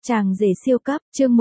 Chàng rể siêu cấp, chương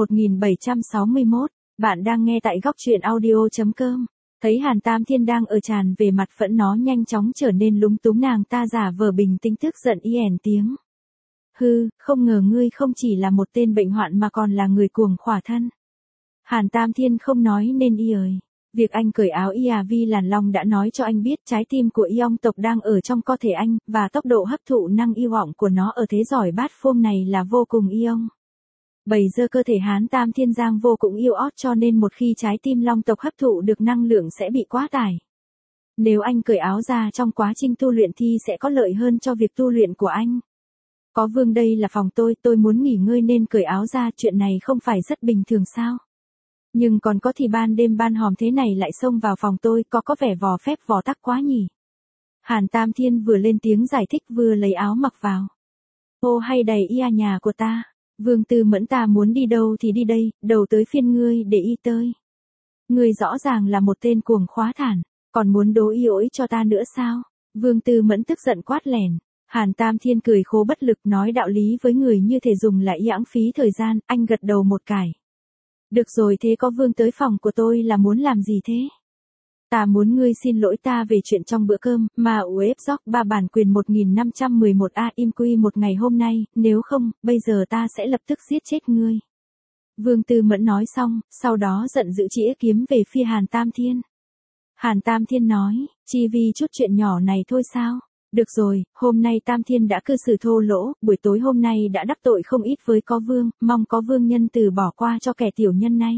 1761, bạn đang nghe tại góc truyện audio.com. Thấy Hàn Tam Thiên đang ở tràn về mặt phẫn, nó nhanh chóng trở nên lúng túng, nàng ta giả vờ bình tĩnh tức giận yen tiếng. Hư, không ngờ ngươi không chỉ là một tên bệnh hoạn mà còn là người cuồng khỏa thân. Hàn Tam Thiên không nói nên ơi. Việc anh cởi áo Vi Làn Long đã nói cho anh biết trái tim của Yong tộc đang ở trong cơ thể anh, và tốc độ hấp thụ năng y vọng của nó ở thế giỏi bát phôm này là vô cùng Yong. Bây giờ cơ thể Hán Tam Thiên Giang vô cùng yêu ót, cho nên một khi trái tim Long tộc hấp thụ được năng lượng sẽ bị quá tải. Nếu anh cởi áo ra trong quá trình tu luyện thì sẽ có lợi hơn cho việc tu luyện của anh. Có Vương, đây là phòng tôi muốn nghỉ ngơi nên cởi áo ra, chuyện này không phải rất bình thường sao? Nhưng còn có thì ban đêm ban hòm thế này lại xông vào phòng tôi, có vẻ vò phép vò tắc quá nhỉ? Hàn Tam Thiên vừa lên tiếng giải thích vừa lấy áo mặc vào. Ô hay đầy nhà của ta. Vương Tư Mẫn, ta muốn đi đâu thì đi đây, đầu tới phiên ngươi để y tơi. Ngươi rõ ràng là một tên cuồng khóa thản, còn muốn đố y ối cho ta nữa sao? Vương Tư Mẫn tức giận quát lèn. Hàn Tam Thiên cười khố bất lực, nói đạo lý với người như thể dùng lại lãng phí thời gian. Anh gật đầu một cái. Được rồi, thế có Vương tới phòng của tôi là muốn làm gì thế? Ta muốn ngươi xin lỗi ta về chuyện trong bữa cơm mà UF Rock 3 bản quyền 1511A im quy một ngày hôm nay, nếu không, bây giờ ta sẽ lập tức giết chết ngươi. Vương Tư Mẫn nói xong, sau đó giận dữ chĩa kiếm về phía Hàn Tam Thiên. Hàn Tam Thiên nói, chỉ vì chút chuyện nhỏ này thôi sao? Được rồi, hôm nay Tam Thiên đã cư xử thô lỗ, buổi tối hôm nay đã đắc tội không ít với có Vương, mong có Vương nhân từ bỏ qua cho kẻ tiểu nhân này.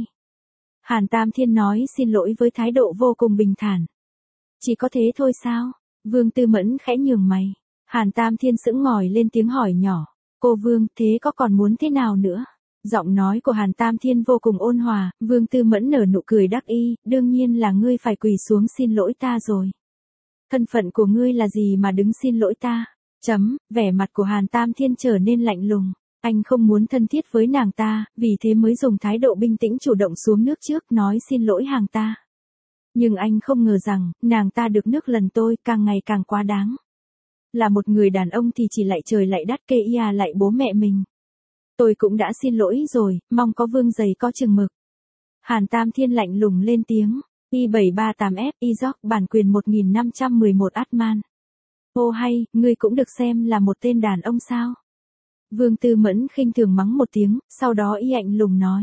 Hàn Tam Thiên nói xin lỗi với thái độ vô cùng bình thản. Chỉ có thế thôi sao? Vương Tư Mẫn khẽ nhường mày. Hàn Tam Thiên sững ngòi lên tiếng hỏi nhỏ. Cô Vương, thế có còn muốn thế nào nữa? Giọng nói của Hàn Tam Thiên vô cùng ôn hòa. Vương Tư Mẫn nở nụ cười đắc ý. Đương nhiên là ngươi phải quỳ xuống xin lỗi ta rồi. Thân phận của ngươi là gì mà đứng xin lỗi ta? Vẻ mặt của Hàn Tam Thiên trở nên lạnh lùng. Anh không muốn thân thiết với nàng ta, vì thế mới dùng thái độ bình tĩnh chủ động xuống nước trước nói xin lỗi hàng ta. Nhưng anh không ngờ rằng, nàng ta được nước lần tôi càng ngày càng quá đáng. Là một người đàn ông thì chỉ lạy trời lạy đất kê lạy bố mẹ mình. Tôi cũng đã xin lỗi rồi, mong có Vương giày có chừng mực. Hàn Tam Thiên lạnh lùng lên tiếng. Y738F Izok bản quyền 1511 Atman. Ô hay, ngươi cũng được xem là một tên đàn ông sao? Vương Tư Mẫn khinh thường mắng một tiếng, sau đó y lạnh lùng nói.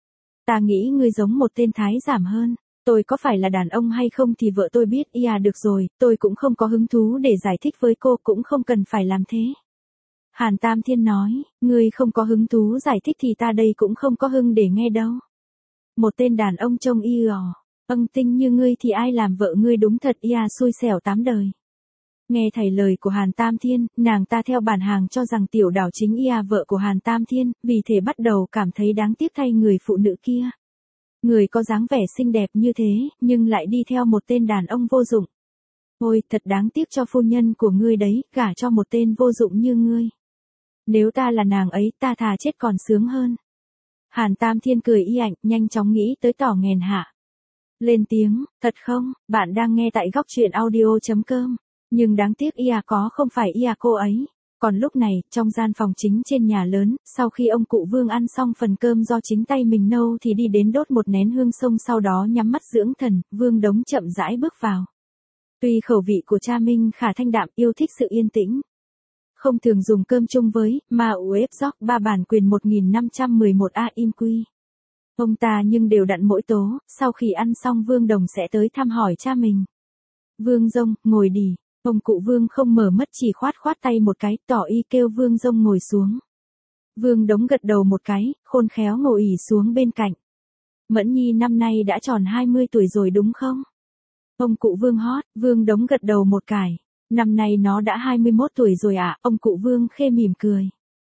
Ta nghĩ ngươi giống một tên thái giảm hơn. Tôi có phải là đàn ông hay không thì vợ tôi biết. Được rồi, tôi cũng không có hứng thú để giải thích với cô, cũng không cần phải làm thế. Hàn Tam Thiên nói, ngươi không có hứng thú giải thích thì ta đây cũng không có hứng để nghe đâu. Một tên đàn ông trông tinh như ngươi thì ai làm vợ ngươi, đúng thật xui xẻo tám đời. Nghe thầy lời của Hàn Tam Thiên, nàng ta theo bản hàng cho rằng Tiểu Đảo chính vợ của Hàn Tam Thiên, vì thế bắt đầu cảm thấy đáng tiếc thay người phụ nữ kia. Người có dáng vẻ xinh đẹp như thế, nhưng lại đi theo một tên đàn ông vô dụng. Ôi, thật đáng tiếc cho phu nhân của ngươi đấy, gả cho một tên vô dụng như ngươi. Nếu ta là nàng ấy, ta thà chết còn sướng hơn. Hàn Tam Thiên cười nhanh chóng nghĩ tới tỏ nghèn hạ. Lên tiếng, thật không, bạn đang nghe tại góc truyện audio.com. Nhưng đáng tiếc có không phải cô ấy. Còn lúc này, trong gian phòng chính trên nhà lớn, sau khi ông cụ Vương ăn xong phần cơm do chính tay mình nấu thì đi đến đốt một nén hương sông, sau đó nhắm mắt dưỡng thần. Vương Đống chậm rãi bước vào. Tuy khẩu vị của cha Minh Khả thanh đạm, yêu thích sự yên tĩnh, không thường dùng cơm chung với mà UF Rock 3 bản quyền 1511A im quy. Ông ta nhưng đều đặn mỗi tố, sau khi ăn xong Vương Đồng sẽ tới thăm hỏi cha mình. Vương Dông, ngồi đi. Ông cụ Vương không mở mắt, chỉ khoát tay một cái, tỏ ý kêu Vương Dông ngồi xuống. Vương Đống gật đầu một cái, khôn khéo ngồi ỉ xuống bên cạnh. Mẫn Nhi năm nay đã tròn 20 tuổi rồi đúng không? Ông cụ Vương hót. Vương Đống gật đầu một cái. Năm nay nó đã 21 tuổi rồi ạ. Ông cụ Vương khê mỉm cười.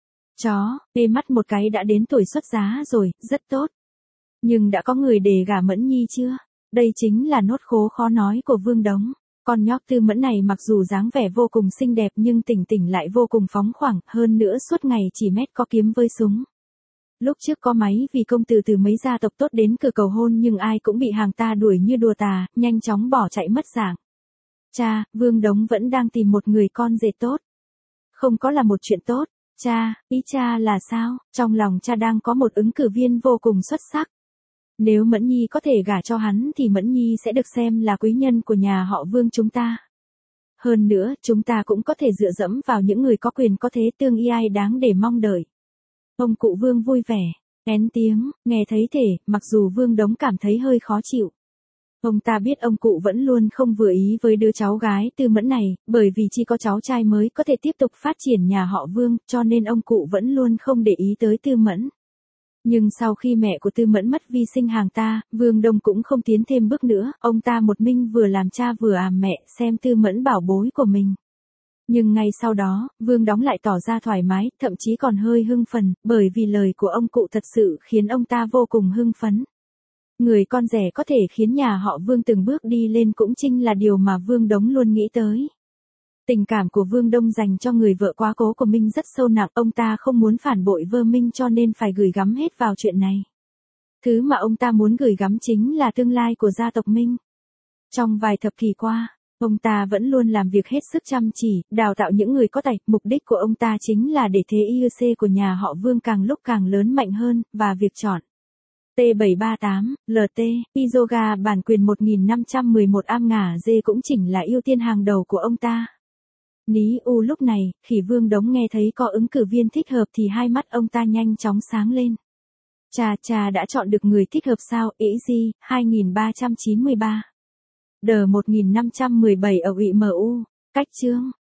Chó, mắt một cái đã đến tuổi xuất giá rồi, rất tốt. Nhưng đã có người để gả Mẫn Nhi chưa? Đây chính là nốt khố khó nói của Vương Đống. Con nhóc Tư Mẫn này mặc dù dáng vẻ vô cùng xinh đẹp nhưng tỉnh lại vô cùng phóng khoáng, hơn nữa suốt ngày chỉ mét có kiếm với súng. Lúc trước có máy vì công tử từ mấy gia tộc tốt đến cửa cầu hôn nhưng ai cũng bị hàng ta đuổi như đùa tà, nhanh chóng bỏ chạy mất dạng. Cha, Vương Đống vẫn đang tìm một người con rể tốt. Không có là một chuyện tốt. Cha, ý cha là sao? Trong lòng cha đang có một ứng cử viên vô cùng xuất sắc. Nếu Mẫn Nhi có thể gả cho hắn thì Mẫn Nhi sẽ được xem là quý nhân của nhà họ Vương chúng ta. Hơn nữa, chúng ta cũng có thể dựa dẫm vào những người có quyền có thế tương y ai đáng để mong đợi. Ông cụ Vương vui vẻ, én tiếng, nghe thấy thể, mặc dù Vương Đống cảm thấy hơi khó chịu. Ông ta biết ông cụ vẫn luôn không vừa ý với đứa cháu gái Tư Mẫn này, bởi vì chỉ có cháu trai mới có thể tiếp tục phát triển nhà họ Vương, cho nên ông cụ vẫn luôn không để ý tới Tư Mẫn. Nhưng sau khi mẹ của Tư Mẫn mất vi sinh hàng ta, Vương Đông cũng không tiến thêm bước nữa, ông ta một mình vừa làm cha vừa ẵm mẹ, xem Tư Mẫn bảo bối của mình. Nhưng ngay sau đó, Vương Đống lại tỏ ra thoải mái, thậm chí còn hơi hưng phấn, bởi vì lời của ông cụ thật sự khiến ông ta vô cùng hưng phấn. Người con rể có thể khiến nhà họ Vương từng bước đi lên cũng chính là điều mà Vương Đống luôn nghĩ tới. Tình cảm của Vương Đông dành cho người vợ quá cố của Minh rất sâu nặng, ông ta không muốn phản bội vơ Minh cho nên phải gửi gắm hết vào chuyện này. Thứ mà ông ta muốn gửi gắm chính là tương lai của gia tộc Minh. Trong vài thập kỷ qua, ông ta vẫn luôn làm việc hết sức chăm chỉ, đào tạo những người có tài, mục đích của ông ta chính là để thế IEC của nhà họ Vương càng lúc càng lớn mạnh hơn, và việc chọn T738, LT, Isoga bản quyền 1511 am ngả dê cũng chỉnh là ưu tiên hàng đầu của ông ta. Ní u lúc này, khi Vương Đống nghe thấy có ứng cử viên thích hợp thì hai mắt ông ta nhanh chóng sáng lên. Cha đã chọn được người thích hợp sao? Ý gì? 2393. Đờ 1517 ở ủy MU. Cách chương.